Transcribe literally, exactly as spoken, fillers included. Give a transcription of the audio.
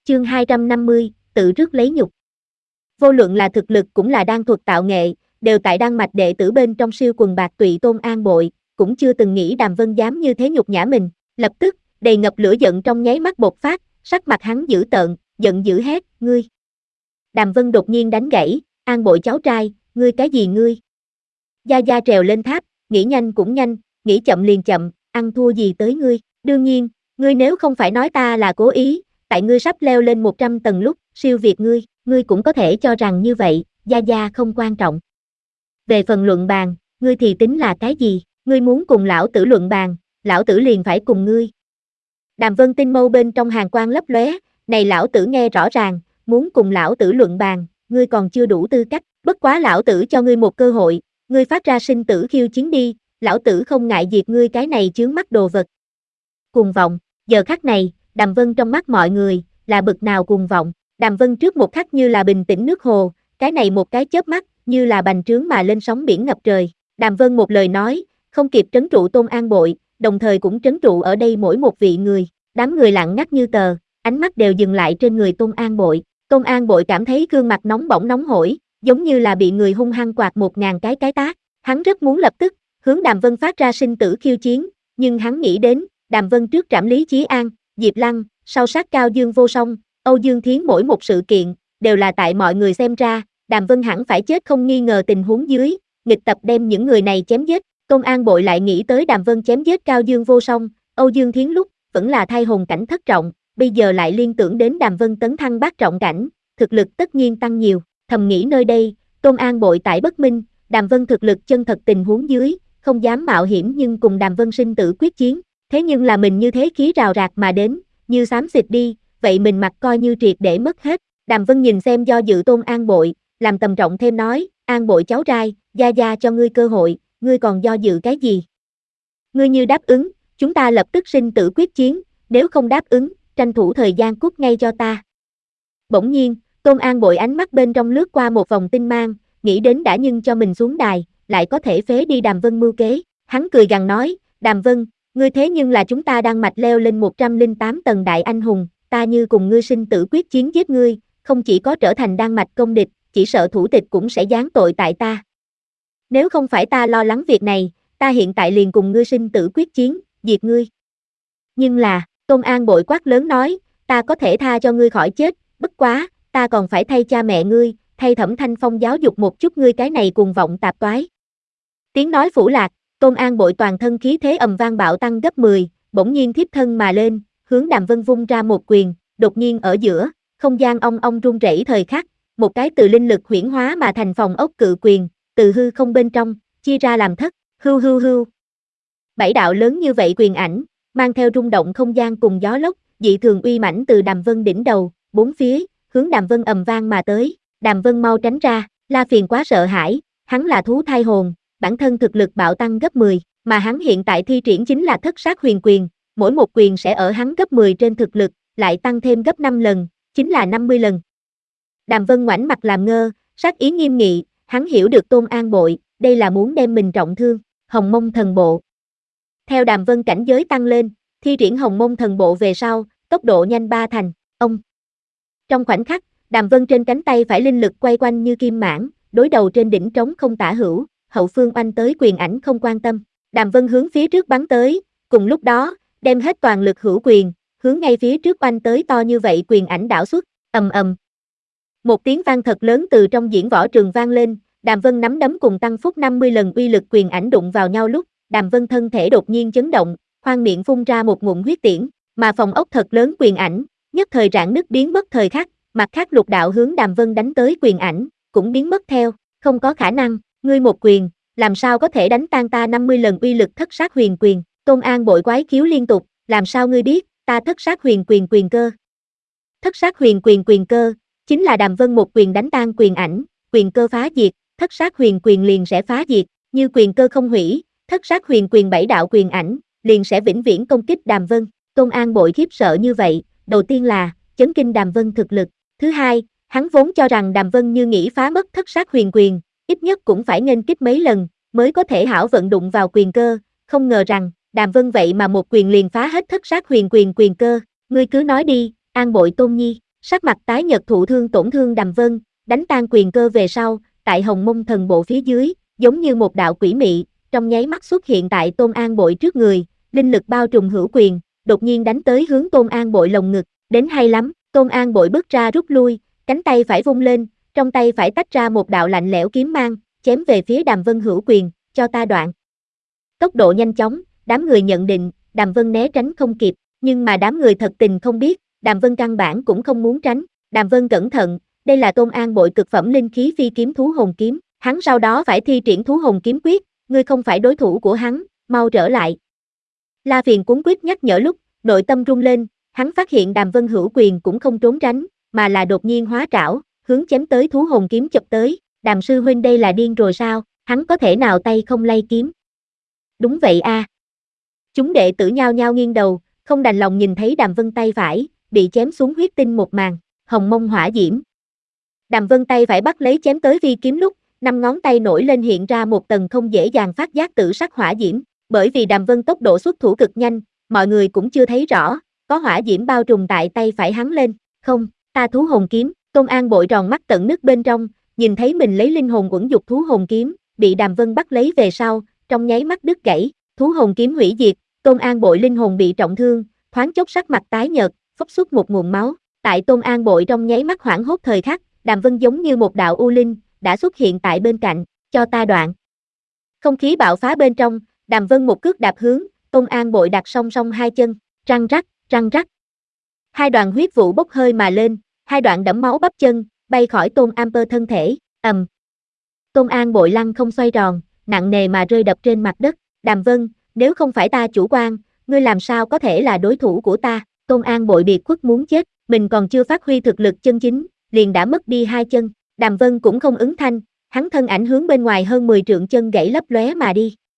Chương hai trăm năm mươi, tự rước lấy nhục. Vô luận là thực lực cũng là đan thuật tạo nghệ, đều tại Đan Mạch đệ tử bên trong siêu quần bạc tụy Tôn An Bội, cũng chưa từng nghĩ Đàm Vân dám như thế nhục nhã mình. Lập tức, đầy ngập lửa giận trong nháy mắt bộc phát, sắc mặt hắn dữ tợn, giận dữ hét, ngươi. Đàm Vân đột nhiên đánh gãy, An Bội cháu trai, ngươi cái gì ngươi? Gia Gia trèo lên tháp, nghĩ nhanh cũng nhanh, nghĩ chậm liền chậm, ăn thua gì tới ngươi? Đương nhiên, ngươi nếu không phải nói ta là cố ý, tại ngươi sắp leo lên một trăm tầng lúc, siêu việt ngươi, ngươi cũng có thể cho rằng như vậy, Gia Gia không quan trọng. Về phần luận bàn, ngươi thì tính là cái gì? Ngươi muốn cùng lão tử luận bàn, lão tử liền phải cùng ngươi. Đàm Vân tinh mâu bên trong hàng quang lấp lóe, này lão tử nghe rõ ràng, muốn cùng lão tử luận bàn, ngươi còn chưa đủ tư cách, bất quá lão tử cho ngươi một cơ hội, ngươi phát ra sinh tử khiêu chiến đi, lão tử không ngại diệt ngươi cái này chướng mắt đồ vật. Cuồng vọng, giờ khắc này, Đàm Vân trong mắt mọi người, là bực nào cuồng vọng, Đàm Vân trước một khắc như là bình tĩnh nước hồ, cái này một cái chớp mắt, như là bành trướng mà lên sóng biển ngập trời, Đàm Vân một lời nói, không kịp trấn trụ Tôn An Bội, đồng thời cũng trấn trụ ở đây mỗi một vị người, đám người lặng ngắt như tờ, ánh mắt đều dừng lại trên người Tôn An Bội, Tôn An Bội cảm thấy gương mặt nóng bỏng nóng hổi, giống như là bị người hung hăng quạt một ngàn cái cái tát, hắn rất muốn lập tức, hướng Đàm Vân phát ra sinh tử khiêu chiến, nhưng hắn nghĩ đến, Đàm Vân trước trảm Lý Chí An, Diệp Lăng, sau sát Cao Dương Vô Song, Âu Dương Thiến mỗi một sự kiện, đều là tại mọi người xem ra, Đàm Vân hẳn phải chết không nghi ngờ tình huống dưới, nghịch tập đem những người này chém giết, Tôn An Bội lại nghĩ tới Đàm Vân chém giết Cao Dương Vô Song, Âu Dương Thiến lúc, vẫn là thai hồn cảnh thất trọng, bây giờ lại liên tưởng đến Đàm Vân tấn thăng bát trọng cảnh, thực lực tất nhiên tăng nhiều, thầm nghĩ nơi đây, Tôn An Bội tại bất minh, Đàm Vân thực lực chân thật tình huống dưới, không dám mạo hiểm nhưng cùng Đàm Vân sinh tử quyết chiến, thế nhưng là mình như thế khí rào rạc mà đến, như xám xịt đi, vậy mình mặt coi như triệt để mất hết, Đàm Vân nhìn xem do dự Tôn An Bội, làm tầm trọng thêm nói, An Bội cháu trai, Gia Gia cho ngươi cơ hội, ngươi còn do dự cái gì? Ngươi như đáp ứng, chúng ta lập tức sinh tử quyết chiến, nếu không đáp ứng, tranh thủ thời gian cút ngay cho ta. Bỗng nhiên, Tôn An Bội ánh mắt bên trong lướt qua một vòng tinh mang, nghĩ đến đã nhưng cho mình xuống đài, lại có thể phế đi Đàm Vân mưu kế, hắn cười gằn nói, Đàm Vân, ngươi thế nhưng là chúng ta đang mạch leo lên một trăm lẻ tám tầng đại anh hùng, ta như cùng ngươi sinh tử quyết chiến giết ngươi, không chỉ có trở thành đan mạch công địch, chỉ sợ thủ tịch cũng sẽ giáng tội tại ta. Nếu không phải ta lo lắng việc này, ta hiện tại liền cùng ngươi sinh tử quyết chiến, diệt ngươi. Nhưng là, Tôn An Bội quát lớn nói, ta có thể tha cho ngươi khỏi chết, bất quá, ta còn phải thay cha mẹ ngươi, thay Thẩm Thanh Phong giáo dục một chút ngươi cái này cuồng vọng tạp toái. Tiếng nói phủ lạc, Tôn An Bội toàn thân khí thế ầm vang bạo tăng gấp mười, bỗng nhiên thiếp thân mà lên, hướng Đàm Vân vung ra một quyền, đột nhiên ở giữa, không gian ong ong rung rẩy thời khắc, một cái từ linh lực huyễn hóa mà thành phòng ốc cự quyền, từ hư không bên trong, chia ra làm thất, hưu hưu hưu. Bảy đạo lớn như vậy quyền ảnh, mang theo rung động không gian cùng gió lốc, dị thường uy mãnh từ Đàm Vân đỉnh đầu, bốn phía, hướng Đàm Vân ầm vang mà tới, Đàm Vân mau tránh ra, La Phiền quá sợ hãi, hắn là thú thai hồn, bản thân thực lực bạo tăng gấp mười, mà hắn hiện tại thi triển chính là thất sát huyền quyền, mỗi một quyền sẽ ở hắn gấp mười trên thực lực, lại tăng thêm gấp năm lần, chính là năm mươi lần. Đàm Vân ngoảnh mặt làm ngơ, sát ý nghiêm nghị, hắn hiểu được Tôn An Bội, đây là muốn đem mình trọng thương, Hồng Mông Thần Bộ. Theo Đàm Vân cảnh giới tăng lên, thi triển Hồng Mông Thần Bộ về sau, tốc độ nhanh ba thành, ông. Trong khoảnh khắc, Đàm Vân trên cánh tay phải linh lực quay quanh như kim mãng, đối đầu trên đỉnh trống không tả hữu, hậu phương oanh tới quyền ảnh không quan tâm. Đàm Vân hướng phía trước bắn tới, cùng lúc đó, đem hết toàn lực hữu quyền, hướng ngay phía trước oanh tới to như vậy quyền ảnh đảo xuất, ầm ầm. Một tiếng vang thật lớn từ trong diễn võ trường vang lên, Đàm Vân nắm đấm cùng tăng phúc năm mươi lần uy lực quyền ảnh đụng vào nhau lúc, Đàm Vân thân thể đột nhiên chấn động, khoang miệng phun ra một ngụm huyết tiễn, mà phòng ốc thật lớn quyền ảnh, nhất thời rạn nứt biến mất thời khắc, mặt khác lục đạo hướng Đàm Vân đánh tới quyền ảnh, cũng biến mất theo, không có khả năng, ngươi một quyền, làm sao có thể đánh tan ta năm mươi lần uy lực thất sát huyền quyền, Tôn An Bội quái khiếu liên tục, làm sao ngươi biết, ta thất sát huyền quyền quyền cơ. Thất sát huyền quyền quyền cơ, chính là Đàm Vân một quyền đánh tan quyền ảnh, quyền cơ phá diệt, thất sát huyền quyền liền sẽ phá diệt, như quyền cơ không hủy, thất sát huyền quyền bảy đạo quyền ảnh, liền sẽ vĩnh viễn công kích Đàm Vân, Tôn An Bội khiếp sợ như vậy, đầu tiên là, chấn kinh Đàm Vân thực lực, thứ hai, hắn vốn cho rằng Đàm Vân như nghĩ phá mất thất sát huyền quyền, ít nhất cũng phải nghênh kích mấy lần, mới có thể hảo vận đụng vào quyền cơ, không ngờ rằng, Đàm Vân vậy mà một quyền liền phá hết thất sát huyền quyền quyền cơ, ngươi cứ nói đi, An Bội Tôn Nhi, Sắc mặt tái nhợt thụ thương tổn thương Đàm Vân, đánh tan quyền cơ về sau, tại Hồng Mông thần bộ phía dưới, giống như một đạo quỷ mị, trong nháy mắt xuất hiện tại Tôn An Bội trước người, linh lực bao trùm hữu quyền, đột nhiên đánh tới hướng Tôn An Bội lồng ngực, đến hay lắm, Tôn An Bội bước ra rút lui, cánh tay phải vung lên, trong tay phải tách ra một đạo lạnh lẽo kiếm mang, chém về phía Đàm Vân hữu quyền, cho ta đoạn. Tốc độ nhanh chóng, đám người nhận định, Đàm Vân né tránh không kịp, nhưng mà đám người thật tình không biết, Đàm Vân căn bản cũng không muốn tránh, Đàm Vân cẩn thận, đây là Tôn An Bội cực phẩm linh khí phi kiếm thú hồn kiếm, hắn sau đó phải thi triển thú hồn kiếm quyết, ngươi không phải đối thủ của hắn, mau trở lại. La Phiền cuống quýt nhắc nhở lúc, nội tâm rung lên, hắn phát hiện Đàm Vân hữu quyền cũng không trốn tránh, mà là đột nhiên hóa trảo, hướng chém tới thú hồn kiếm chụp tới, Đàm sư huynh đây là điên rồi sao, hắn có thể nào tay không lay kiếm? Đúng vậy a. À. Chúng đệ tử nhao nhao nghiêng đầu, không đành lòng nhìn thấy Đàm Vân tay phải, bị chém xuống huyết tinh một màn, hồng mông hỏa diễm. Đàm Vân tay phải bắt lấy chém tới vi kiếm lúc, năm ngón tay nổi lên hiện ra một tầng không dễ dàng phát giác tử sắc hỏa diễm, bởi vì Đàm Vân tốc độ xuất thủ cực nhanh, mọi người cũng chưa thấy rõ, có hỏa diễm bao trùm tại tay phải hắn lên, không, ta thú hồn kiếm, Tôn An Bội tròn mắt tận nước bên trong, nhìn thấy mình lấy linh hồn uẩn dục thú hồn kiếm, bị Đàm Vân bắt lấy về sau, trong nháy mắt đứt gãy, thú hồn kiếm hủy diệt, Tôn An Bội linh hồn bị trọng thương, thoáng chốc sắc mặt tái nhợt, phốc xuất một nguồn máu, tại Tôn An Bội trong nháy mắt hoảng hốt thời khắc, Đàm Vân giống như một đạo u linh, đã xuất hiện tại bên cạnh, cho ta đoạn. Không khí bạo phá bên trong, Đàm Vân một cước đạp hướng, Tôn An Bội đặt song song hai chân, răng rắc, răng rắc. Hai đoàn huyết vụ bốc hơi mà lên, hai đoạn đẫm máu bắp chân, bay khỏi Tôn Amper thân thể, ầm. Tôn An Bội lăn không xoay tròn, nặng nề mà rơi đập trên mặt đất, Đàm Vân, nếu không phải ta chủ quan, ngươi làm sao có thể là đối thủ của ta, Tôn An Bội biệt khuất muốn chết, mình còn chưa phát huy thực lực chân chính, liền đã mất đi hai chân, Đàm Vân cũng không ứng thanh, hắn thân ảnh hướng bên ngoài hơn mười trượng chân gãy lấp lóe mà đi.